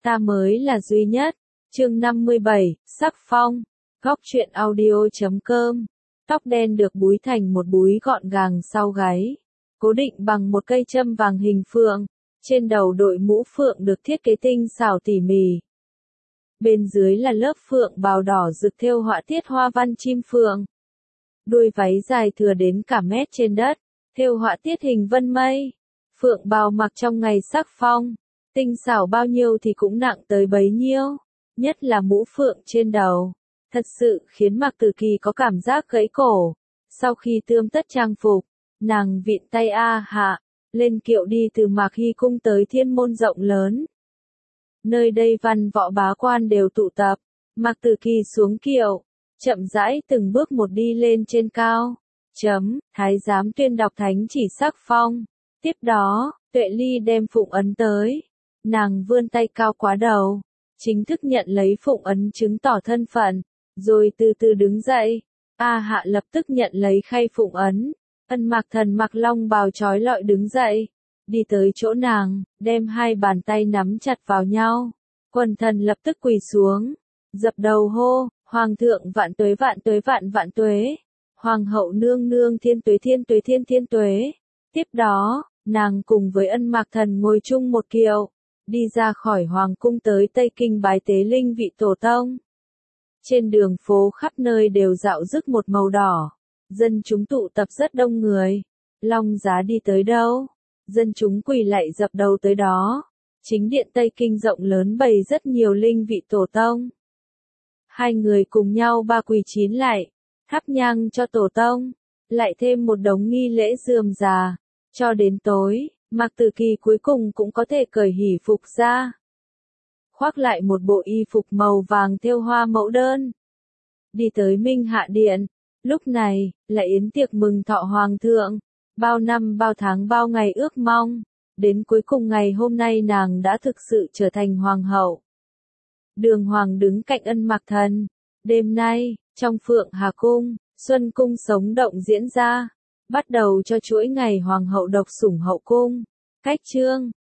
Ta mới là duy nhất. Chương 57, Sắc Phong. Góc truyện audio.com. Tóc đen được búi thành một búi gọn gàng sau gáy, cố định bằng một cây châm vàng hình phượng. Trên đầu đội mũ phượng được thiết kế tinh xảo tỉ mỉ. Bên dưới là lớp phượng bào đỏ rực thêu họa tiết hoa văn chim phượng. Đuôi váy dài thừa đến cả mét trên đất, thêu họa tiết hình vân mây. Phượng bào mặc trong ngày sắc phong, tinh xảo bao nhiêu thì cũng nặng tới bấy nhiêu, nhất là mũ phượng trên đầu, thật sự khiến Mạc Tử Kỳ có cảm giác gãy cổ. Sau khi tươm tất trang phục, nàng vịn tay A Hạ, lên kiệu đi từ Mạc Hy cung tới Thiên Môn rộng lớn. Nơi đây văn võ bá quan đều tụ tập, Mạc Tử Kỳ xuống kiệu, chậm rãi từng bước một đi lên trên cao. Thái giám tuyên đọc thánh chỉ sắc phong. Tiếp đó, Tuệ Ly đem phụng ấn tới. Nàng vươn tay cao quá đầu, chính thức nhận lấy phụng ấn chứng tỏ thân phận, rồi từ từ đứng dậy. A Hạ lập tức nhận lấy khay phụng ấn. Ân Mạc Thần mặc long bào trói lọi đứng dậy, đi tới chỗ nàng, đem hai bàn tay nắm chặt vào nhau. Quần thần lập tức quỳ xuống, dập đầu hô, Hoàng thượng vạn tuế vạn tuế vạn vạn tuế, Hoàng hậu nương nương thiên tuế thiên tuế thiên thiên tuế. Tiếp đó, nàng cùng với Ân Mạc Thần ngồi chung một kiệu, đi ra khỏi Hoàng cung tới Tây Kinh bái tế linh vị tổ tông. Trên đường phố khắp nơi đều rạo rực một màu đỏ, dân chúng tụ tập rất đông người. Long Giá đi tới đâu, dân chúng quỳ lạy dập đầu tới đó. Chính điện Tây Kinh rộng lớn bày rất nhiều linh vị tổ tông. Hai người cùng nhau ba quỳ chín lạy, thắp nhang cho tổ tông, lại thêm một đống nghi lễ rườm rà. Cho đến tối, Mạc Tử Kỳ cuối cùng cũng có thể cởi hỷ phục ra, khoác lại một bộ y phục màu vàng thêu hoa mẫu đơn, đi tới Minh Hạ Điện. Lúc này, là yến tiệc mừng thọ Hoàng thượng, bao năm bao tháng bao ngày ước mong, đến cuối cùng ngày hôm nay nàng đã thực sự trở thành Hoàng hậu. Đường Hoàng đứng cạnh Ân Mạc Thần. Đêm nay, trong Phượng Hà Cung, Xuân Cung sống động diễn ra, bắt đầu cho chuỗi ngày Hoàng hậu độc sủng hậu cung. Cách chương